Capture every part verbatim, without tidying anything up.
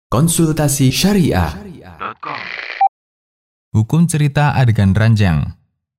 Konsultasi Syariah. Hukum cerita adegan ranjang.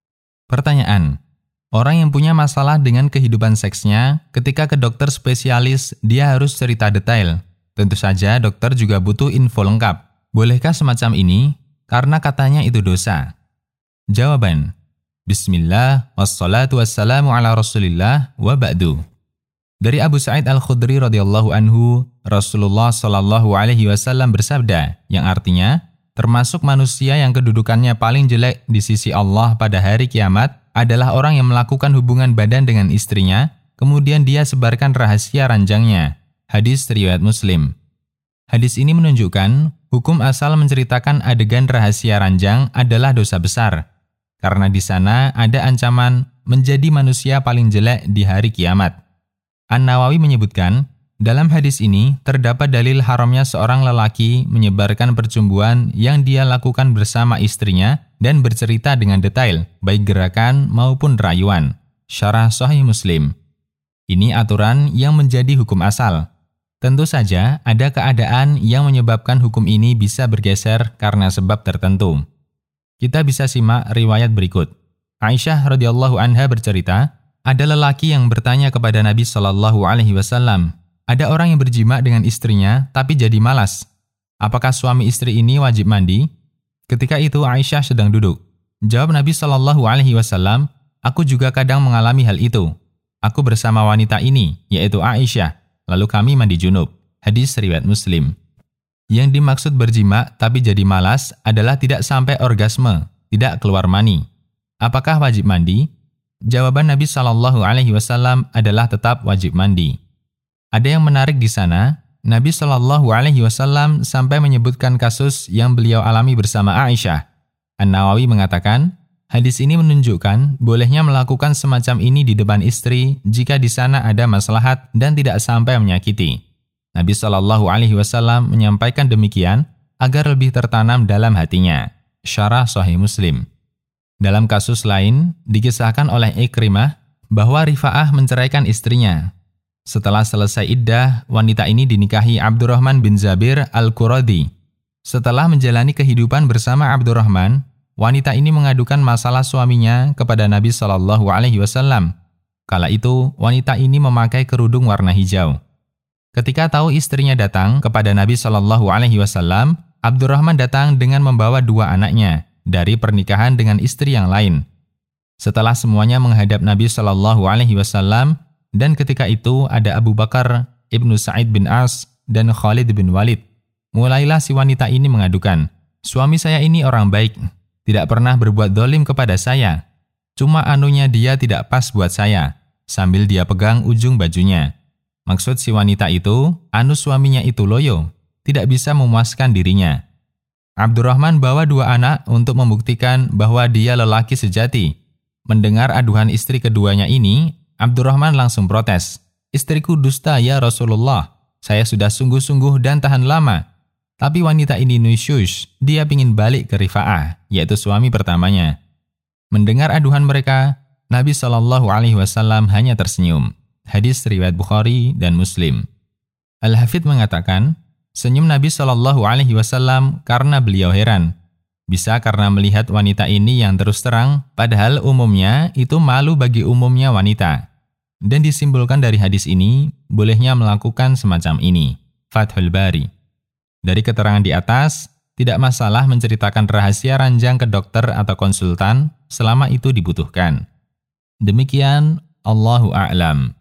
Pertanyaan: orang yang punya masalah dengan kehidupan seksnya, ketika ke dokter spesialis, dia harus cerita detail. Tentu saja dokter juga butuh info lengkap. Bolehkah semacam ini? Karena katanya itu dosa. Jawaban: Bismillah, wassalatu wassalamu ala rasulillah, wa ba'du. Dari Abu Sa'id Al-Khudri radhiyallahu anhu, Rasulullah shallallahu alaihi wasallam bersabda, yang artinya, termasuk manusia yang kedudukannya paling jelek di sisi Allah pada hari kiamat adalah orang yang melakukan hubungan badan dengan istrinya, kemudian dia sebarkan rahasia ranjangnya. Hadis riwayat Muslim. Hadis ini menunjukkan, hukum asal menceritakan adegan rahasia ranjang adalah dosa besar, karena di sana ada ancaman menjadi manusia paling jelek di hari kiamat. An-Nawawi menyebutkan, dalam hadis ini terdapat dalil haramnya seorang lelaki menyebarkan percumbuan yang dia lakukan bersama istrinya dan bercerita dengan detail, baik gerakan maupun rayuan. Syarah Sahih Muslim. Ini aturan yang menjadi hukum asal. Tentu saja ada keadaan yang menyebabkan hukum ini bisa bergeser karena sebab tertentu. Kita bisa simak riwayat berikut. Aisyah radhiyallahu anha bercerita, ada lelaki yang bertanya kepada Nabi shallallahu alaihi wasallam, ada orang yang berjima dengan istrinya tapi jadi malas. Apakah suami istri ini wajib mandi? Ketika itu Aisyah sedang duduk. Jawab Nabi shallallahu alaihi wasallam, aku juga kadang mengalami hal itu. Aku bersama wanita ini, yaitu Aisyah, lalu kami mandi junub. Hadis riwayat Muslim. Yang dimaksud berjima tapi jadi malas adalah tidak sampai orgasme, tidak keluar mani. Apakah wajib mandi? Jawaban Nabi shallallahu alaihi wasallam adalah tetap wajib mandi. Ada yang menarik di sana, Nabi shallallahu alaihi wasallam sampai menyebutkan kasus yang beliau alami bersama Aisyah. An-Nawawi mengatakan, hadis ini menunjukkan bolehnya melakukan semacam ini di depan istri jika di sana ada maslahat dan tidak sampai menyakiti. Nabi shallallahu alaihi wasallam menyampaikan demikian agar lebih tertanam dalam hatinya. Syarah Sahih Muslim. Dalam kasus lain, dikisahkan oleh Ikrimah bahwa Rifa'ah menceraikan istrinya. Setelah selesai iddah, wanita ini dinikahi Abdurrahman bin Zabir Al-Quradi. Setelah menjalani kehidupan bersama Abdurrahman, wanita ini mengadukan masalah suaminya kepada Nabi shallallahu alaihi wasallam. Kala itu, wanita ini memakai kerudung warna hijau. Ketika tahu istrinya datang kepada Nabi shallallahu alaihi wasallam, Abdurrahman datang dengan membawa dua anaknya dari pernikahan dengan istri yang lain. Setelah semuanya menghadap Nabi shallallahu alaihi wasallam, dan ketika itu ada Abu Bakar, Ibnu Sa'id bin As, dan Khalid bin Walid. Mulailah si wanita ini mengadukan, suami saya ini orang baik, tidak pernah berbuat dolim kepada saya. Cuma anunya dia tidak pas buat saya, sambil dia pegang ujung bajunya. Maksud si wanita itu, anu suaminya itu loyo, tidak bisa memuaskan dirinya. Abdurrahman bawa dua anak untuk membuktikan bahwa dia lelaki sejati. Mendengar aduhan istri keduanya ini, Abdurrahman langsung protes. Istriku dusta ya Rasulullah. Saya sudah sungguh-sungguh dan tahan lama. Tapi wanita ini nusyush, dia ingin balik ke Rifa'ah, yaitu suami pertamanya. Mendengar aduhan mereka, Nabi shallallahu alaihi wasallam hanya tersenyum. Hadis riwayat Bukhari dan Muslim. Al-Hafidh mengatakan, senyum Nabi shallallahu alaihi wasallam karena beliau heran. Bisa karena melihat wanita ini yang terus terang, padahal umumnya itu malu bagi umumnya wanita. Dan disimpulkan dari hadis ini, bolehnya melakukan semacam ini. Fathul Bari. Dari keterangan di atas, tidak masalah menceritakan rahasia ranjang ke dokter atau konsultan selama itu dibutuhkan. Demikian, Allahu a'lam.